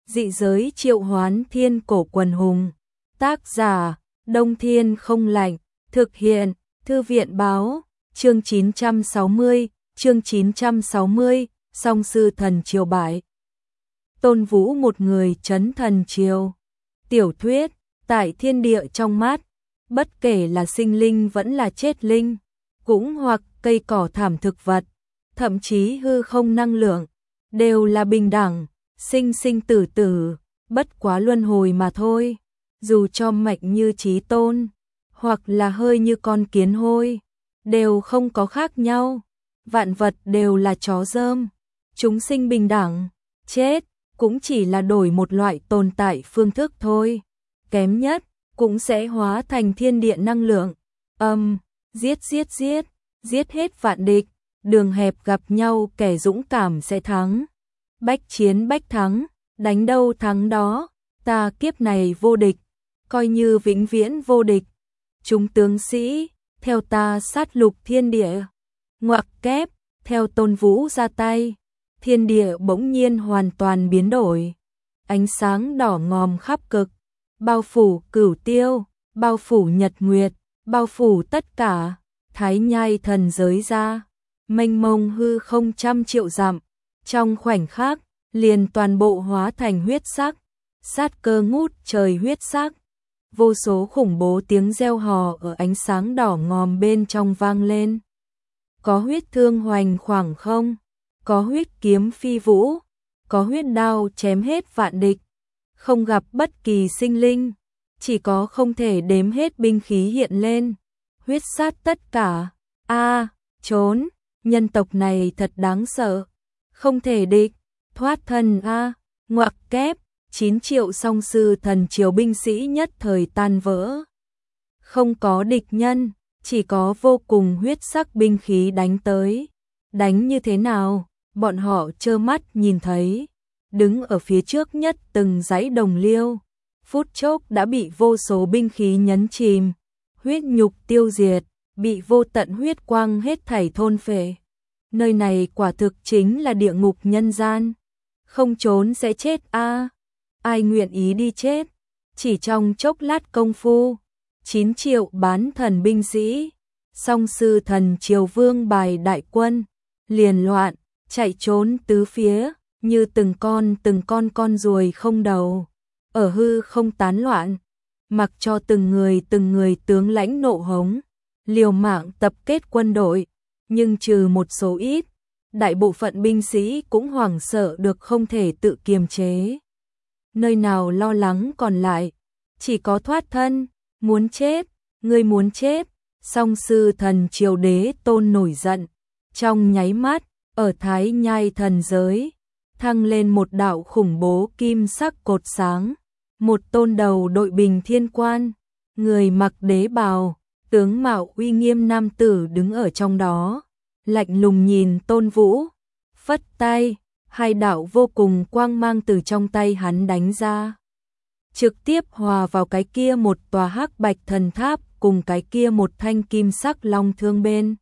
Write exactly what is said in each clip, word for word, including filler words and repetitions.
Dị giới triệu hoán thiên cổ quần hùng. Tác giả, Đông Thiên không lạnh. Thực hiện, Thư viện báo, chương chín trăm sáu mươi, chương chín trăm sáu mươi, song sư thần triều bại. Tôn Vũ một người trấn thần triều. Tiểu thuyết, tại thiên địa trong mát, bất kể là sinh linh vẫn là chết linh, cũng hoặc cây cỏ thảm thực vật, thậm chí hư không năng lượng, đều là bình đẳng, sinh sinh tử tử, bất quá luân hồi mà thôi. Dù cho mạnh như Chí Tôn, hoặc là hơi như con kiến hôi, đều không có khác nhau. Vạn vật đều là chó rơm, chúng sinh bình đẳng, chết cũng chỉ là đổi một loại tồn tại phương thức thôi. Kém nhất cũng sẽ hóa thành thiên địa năng lượng. Âm, um, giết giết giết, giết hết vạn địch, đường hẹp gặp nhau kẻ dũng cảm sẽ thắng. Bách chiến bách thắng, đánh đâu thắng đó, ta kiếp này vô địch, coi như vĩnh viễn vô địch. Chúng tướng sĩ, theo ta sát lục thiên địa. Ngoặc kép, theo Tôn Vũ ra tay, thiên địa bỗng nhiên hoàn toàn biến đổi. Ánh sáng đỏ ngòm khắp cực, bao phủ cửu tiêu, bao phủ nhật nguyệt, bao phủ tất cả, thái nhai thần giới ra, mênh mông hư không trăm triệu dặm. Trong khoảnh khắc, liền toàn bộ hóa thành huyết sắc, sát cơ ngút trời huyết sắc. Vô số khủng bố tiếng reo hò ở ánh sáng đỏ ngòm bên trong vang lên. Có huyết thương hoành khoảng không, có huyết kiếm phi vũ, có huyết đao chém hết vạn địch. Không gặp bất kỳ sinh linh, chỉ có không thể đếm hết binh khí hiện lên, huyết sát tất cả. A, à, trốn, nhân tộc này thật đáng sợ, không thể địch, thoát thân a, à, ngoặc kép. chín triệu song sư thần triều binh sĩ nhất thời tan vỡ. Không có địch nhân, chỉ có vô cùng huyết sắc binh khí đánh tới. Đánh như thế nào, bọn họ trơ mắt nhìn thấy. Đứng ở phía trước nhất từng dãy đồng liêu, phút chốc đã bị vô số binh khí nhấn chìm, huyết nhục tiêu diệt, bị vô tận huyết quang hết thảy thôn phệ. Nơi này quả thực chính là địa ngục nhân gian, không trốn sẽ chết a. À. Ai nguyện ý đi chết? Chỉ trong chốc lát công phu, chín triệu bán thần binh sĩ, song sư thần triều vương bài đại quân, liền loạn, chạy trốn tứ phía, như từng con từng con con ruồi không đầu, ở hư không tán loạn, mặc cho từng người từng người tướng lãnh nộ hống, liều mạng tập kết quân đội, nhưng trừ một số ít, đại bộ phận binh sĩ cũng hoảng sợ được không thể tự kiềm chế. Nơi nào lo lắng còn lại, chỉ có thoát thân, muốn chết, ngươi muốn chết. Song sư thần triều đế Tôn nổi giận, trong nháy mắt, ở thái nhai thần giới, thăng lên một đạo khủng bố kim sắc cột sáng, một tôn đầu đội bình thiên quan, người mặc đế bào, tướng mạo uy nghiêm nam tử đứng ở trong đó, lạnh lùng nhìn Tôn Vũ, phất tay. Hai đạo vô cùng quang mang từ trong tay hắn đánh ra, trực tiếp hòa vào cái kia một tòa hắc bạch thần tháp cùng cái kia một thanh kim sắc long thương bên.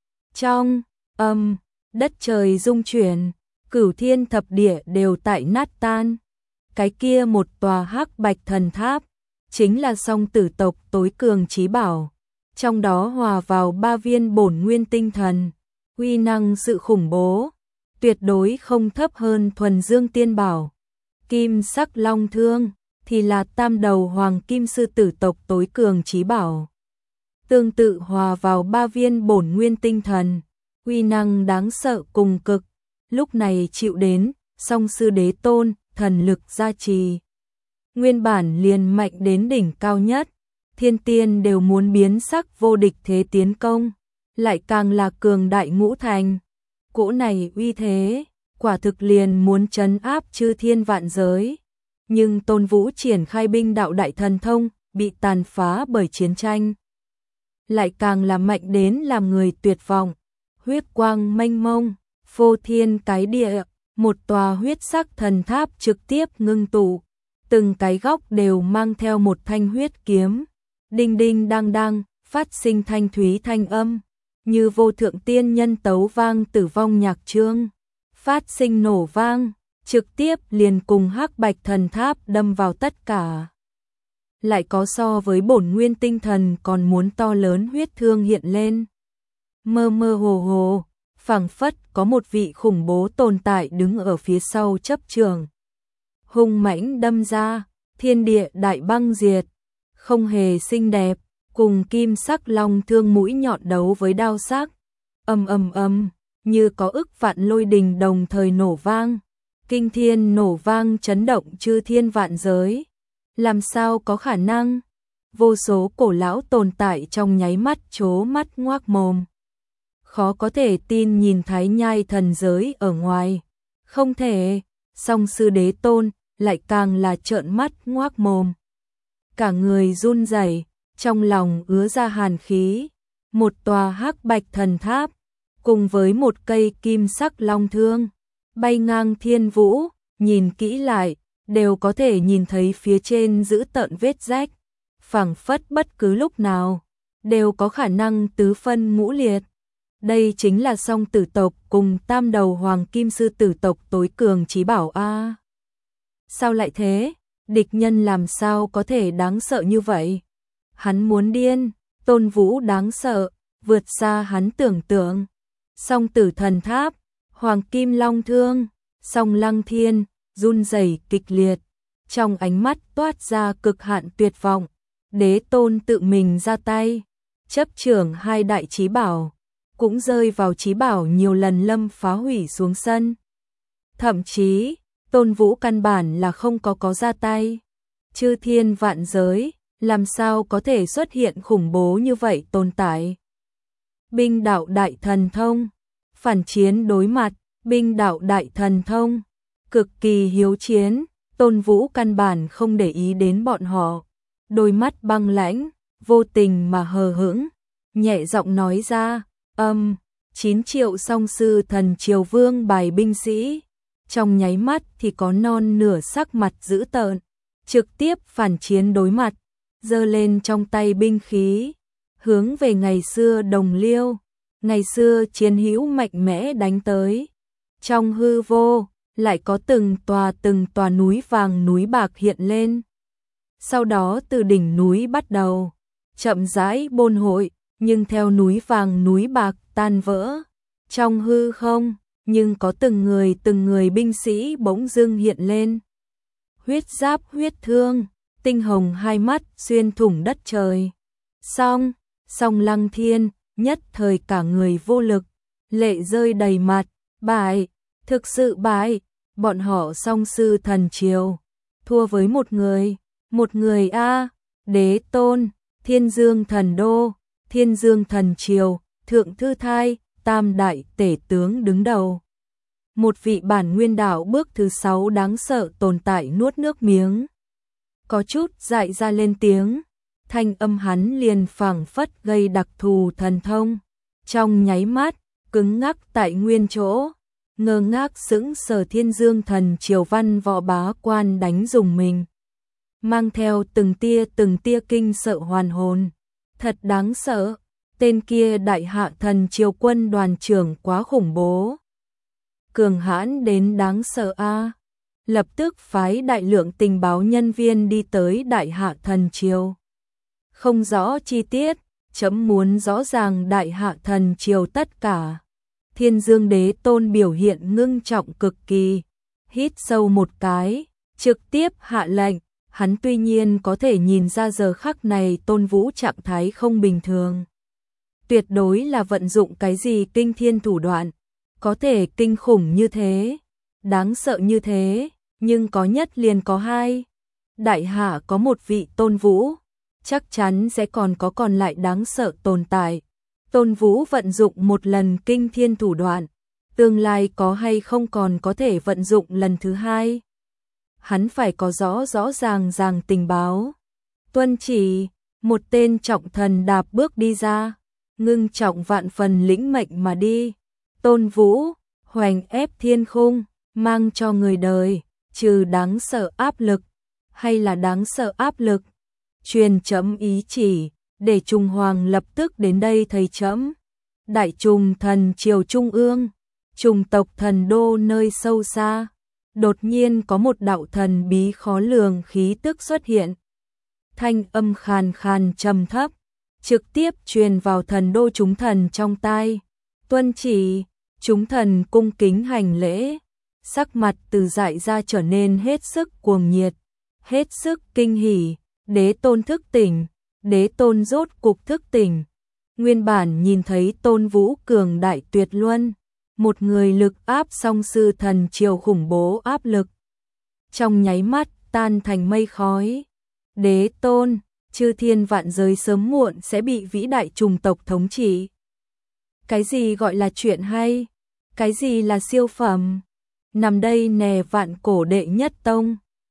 Trong âm, đất trời rung chuyển, cửu thiên thập địa đều tại nát tan. Cái kia một tòa hắc bạch thần tháp, chính là song tử tộc tối cường chí bảo, trong đó hòa vào ba viên bổn nguyên tinh thần, uy năng sự khủng bố. Tuyệt đối không thấp hơn thuần dương tiên bảo. Kim sắc long thương thì là tam đầu hoàng kim sư tử tộc tối cường chí bảo. Tương tự hòa vào ba viên bổn nguyên tinh thần, uy năng đáng sợ cùng cực. Lúc này chịu đến song sư đế Tôn thần lực gia trì, nguyên bản liền mạnh đến đỉnh cao nhất, thiên tiên đều muốn biến sắc vô địch thế tiến công, lại càng là cường đại ngũ thành. Cỗ này uy thế, quả thực liền muốn trấn áp chư thiên vạn giới. Nhưng Tôn Vũ triển khai binh đạo đại thần thông, bị tàn phá bởi chiến tranh. Lại càng là mạnh đến làm người tuyệt vọng. Huyết quang mênh mông, phô thiên cái địa, một tòa huyết sắc thần tháp trực tiếp ngưng tụ. Từng cái góc đều mang theo một thanh huyết kiếm. Đinh đinh đang đang, phát sinh thanh thúy thanh âm. Như vô thượng tiên nhân tấu vang tử vong nhạc chương, phát sinh nổ vang, trực tiếp liền cùng Hắc Bạch Thần Tháp đâm vào tất cả. Lại có so với bổn nguyên tinh thần còn muốn to lớn huyết thương hiện lên. Mơ mơ hồ hồ, phảng phất có một vị khủng bố tồn tại đứng ở phía sau chấp trường. Hung mãnh đâm ra, thiên địa đại băng diệt, không hề xinh đẹp, cùng kim sắc long thương mũi nhọn đấu với đao sắc. Ầm ầm ầm, như có ức vạn lôi đình đồng thời nổ vang, kinh thiên nổ vang chấn động chư thiên vạn giới. Làm sao có khả năng? Vô số cổ lão tồn tại trong nháy mắt trố mắt ngoác mồm. Khó có thể tin nhìn Thái Nhai thần giới ở ngoài. Không thể, song sư đế tôn lại càng là trợn mắt ngoác mồm. Cả người run rẩy, trong lòng ứa ra hàn khí. Một tòa Hắc Bạch Thần Tháp, cùng với một cây kim sắc long thương, bay ngang thiên vũ, nhìn kỹ lại, đều có thể nhìn thấy phía trên giữ tợn vết rách, phảng phất bất cứ lúc nào, đều có khả năng tứ phân ngũ liệt. Đây chính là song tử tộc cùng tam đầu hoàng kim sư tử tộc tối cường chí bảo a. Sao lại thế? Địch nhân làm sao có thể đáng sợ như vậy? Hắn muốn điên, Tôn Vũ đáng sợ, vượt xa hắn tưởng tượng. Song tử thần tháp, hoàng kim long thương, song lăng thiên, run rẩy kịch liệt, trong ánh mắt toát ra cực hạn tuyệt vọng. Đế tôn tự mình ra tay, chấp trưởng hai đại chí bảo, cũng rơi vào chí bảo nhiều lần lâm phá hủy xuống sân. Thậm chí, Tôn Vũ căn bản là không có có ra tay. Chư thiên vạn giới, làm sao có thể xuất hiện khủng bố như vậy tồn tại? Binh đạo đại thần thông, phản chiến đối mặt, binh đạo đại thần thông, cực kỳ hiếu chiến, Tôn Vũ căn bản không để ý đến bọn họ. Đôi mắt băng lãnh, vô tình mà hờ hững, nhẹ giọng nói ra, âm, chín triệu song sư thần triều vương bài binh sĩ. Trong nháy mắt thì có non nửa sắc mặt dữ tợn, trực tiếp phản chiến đối mặt, giơ lên trong tay binh khí, hướng về ngày xưa đồng liêu, ngày xưa chiến hữu mạnh mẽ đánh tới. Trong hư vô, lại có từng tòa từng tòa núi vàng núi bạc hiện lên. Sau đó từ đỉnh núi bắt đầu, chậm rãi bôn hội, nhưng theo núi vàng núi bạc tan vỡ. Trong hư không, nhưng có từng người từng người binh sĩ bỗng dưng hiện lên. Huyết giáp huyết thương, tinh hồng hai mắt xuyên thủng đất trời. Song, song lăng thiên, nhất thời cả người vô lực, lệ rơi đầy mặt, bại, thực sự bại, bọn họ song sư thần triều, thua với một người, một người a, đế tôn, Thiên Dương thần đô, Thiên Dương thần triều, thượng thư thai, tam đại tể tướng đứng đầu. Một vị bản nguyên đạo bước thứ sáu đáng sợ tồn tại nuốt nước miếng. Có chút dại ra lên tiếng, thanh âm hắn liền phảng phất gây đặc thù thần thông. Trong nháy mắt, cứng ngắc tại nguyên chỗ, ngơ ngác sững sờ Thiên Dương thần triều văn võ bá quan đánh dùng mình. Mang theo từng tia từng tia kinh sợ hoàn hồn. Thật đáng sợ, tên kia đại hạ thần triều quân đoàn trưởng quá khủng bố. Cường hãn đến đáng sợ a. Lập tức phái đại lượng tình báo nhân viên đi tới đại hạ thần triều. Không rõ chi tiết, chấm muốn rõ ràng đại hạ thần triều tất cả. Thiên Dương đế tôn biểu hiện ngưng trọng cực kỳ, hít sâu một cái, trực tiếp hạ lệnh. Hắn tuy nhiên có thể nhìn ra giờ khắc này Tôn Vũ trạng thái không bình thường. Tuyệt đối là vận dụng cái gì kinh thiên thủ đoạn, có thể kinh khủng như thế, đáng sợ như thế, nhưng có nhất liền có hai. Đại hạ có một vị Tôn Vũ, chắc chắn sẽ còn có còn lại đáng sợ tồn tại. Tôn Vũ vận dụng một lần kinh thiên thủ đoạn, tương lai có hay không còn có thể vận dụng lần thứ hai. Hắn phải có rõ rõ ràng ràng tình báo. Tuân chỉ, một tên trọng thần đạp bước đi ra, ngưng trọng vạn phần lĩnh mệnh mà đi. Tôn Vũ, hoành ép thiên khung, mang cho người đời, trừ đáng sợ áp lực, hay là đáng sợ áp lực. Truyền chấm ý chỉ, để Trung Hoàng lập tức đến đây thầy chấm. Đại Trùng thần triều trung ương, Trùng tộc thần đô nơi sâu xa. đột nhiên có một đạo thần bí khó lường khí tức xuất hiện. Thanh âm khàn khàn trầm thấp, trực tiếp truyền vào thần đô chúng thần trong tai. Tuân chỉ, chúng thần cung kính hành lễ, sắc mặt từ dại ra trở nên hết sức cuồng nhiệt, hết sức kinh hỉ. Đế tôn thức tỉnh, đế tôn rốt cục thức tỉnh. Nguyên bản nhìn thấy Tôn Vũ cường đại tuyệt luân, một người lực áp song sư thần triều khủng bố áp lực, trong nháy mắt tan thành mây khói. Đế tôn, chư thiên vạn giới sớm muộn sẽ bị vĩ đại trùng tộc thống trị. Cái gì gọi là chuyện hay? Cái gì là siêu phẩm? Nằm đây nè vạn cổ đệ nhất tông.